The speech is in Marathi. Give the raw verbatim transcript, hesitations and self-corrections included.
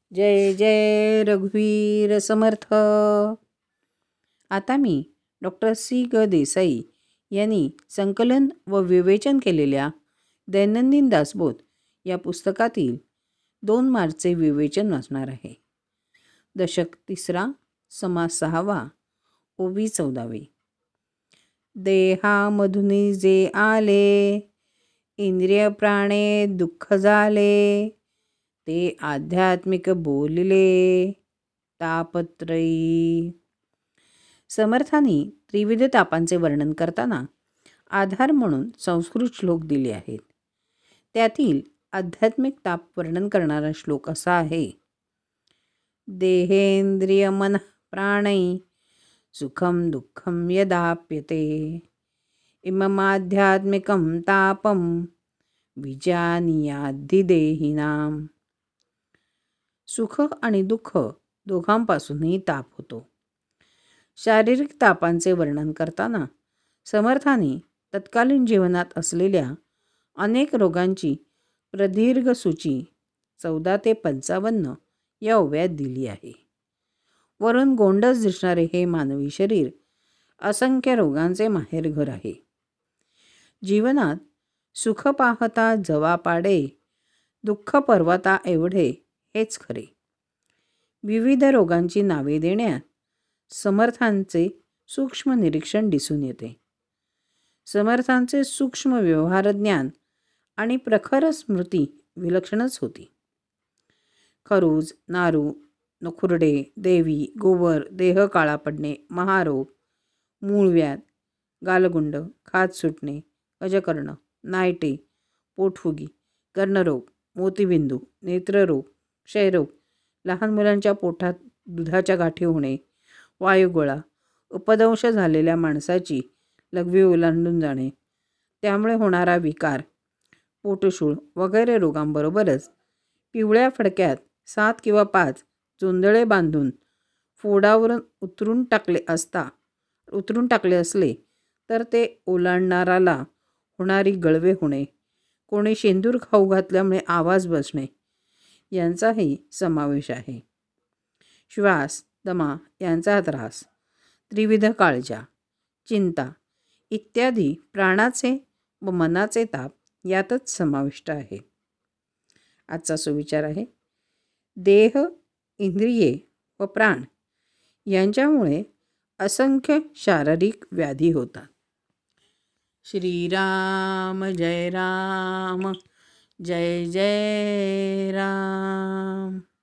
जय जय रघुवीर समर्थ. आता मी डॉक्टर सी ग देसाई यांनी संकलन व विवेचन केलेल्या दैनंदिन दासबोध या पुस्तकातील दोन मार्चचे विवेचन वाचणार आहे. दशक तिसरा, समास सहावा, ओवी चौदावी. देहामधुनी जे आले, इंद्रिय प्राणे दुःख झाले, ते आध्यात्मिक बोलिले तापत्रयी. समर्थांनी त्रिविध तापांचे वर्णन करताना आधार म्हणून संस्कृत श्लोक दिले आहेत. त्यातील आध्यात्मिक ताप वर्णन करणारा श्लोक असा आहे. देहेंद्रिय मन प्राणै सुखम दुःखम यदाप्यते, इममाध्यात्मिकं तापम विजानीयाद्धिदेहिनाम. सुख आणि दुःख दोघांपासूनही ताप होतो. शारीरिक तापांचे वर्णन करताना समर्थांनी तत्कालीन जीवनात असलेल्या अनेक रोगांची प्रदीर्घ सूची चौदा ते पंचावन्न या ओव्यात दिली आहे. वरून गोंडस दिसणारे हे मानवी शरीर असंख्य रोगांचे माहेरघर आहे. जीवनात सुख पाहता जवा पाडे, दुःख पर्वता एवढे हेच खरे. विविध रोगांची नावे देण्यात समर्थांचे सूक्ष्म निरीक्षण दिसून येते. समर्थांचे सूक्ष्म व्यवहार ज्ञान आणि प्रखर स्मृती विलक्षणच होती. खरूज, नारू, नखुरडे, देवी, गोवर, देह काळा पडणे, महारोग, मूळव्याध, गालगुंड, खाज सुटणे, अजकर्ण, नायटे, पोटफुगी, कर्णरोग, मोतीबिंदू, नेत्ररोग, क्षयरोग, लहान मुलांच्या पोटात दुधाच्या गाठी होणे, वायुगोळा, उपदंश झालेल्या माणसाची लघवी ओलांडून जाणे, त्यामुळे होणारा विकार, पोटशूळ वगैरे रोगांबरोबरच पिवळ्या फडक्यात सात किंवा पाच जोंधळे बांधून फोडावरून उतरून टाकले असता उतरून टाकले असले तर ते ओलांडणाराला होणारी गळवे होणे, कोणी शेंदूर खाऊ घातल्यामुळे आवाज बसणे यांचाही समावेश आहे. श्वास, दमा यांचा त्रास, त्रिविध काळजा, चिंता इत्यादी प्राणाचे व मनाचे ताप यातच समाविष्ट आहे. आजचा सुविचार आहे. देह, इंद्रिये व प्राण यांच्यामुळे असंख्य शारीरिक व्याधी होतात. श्रीराम जय राम, जय जय राम.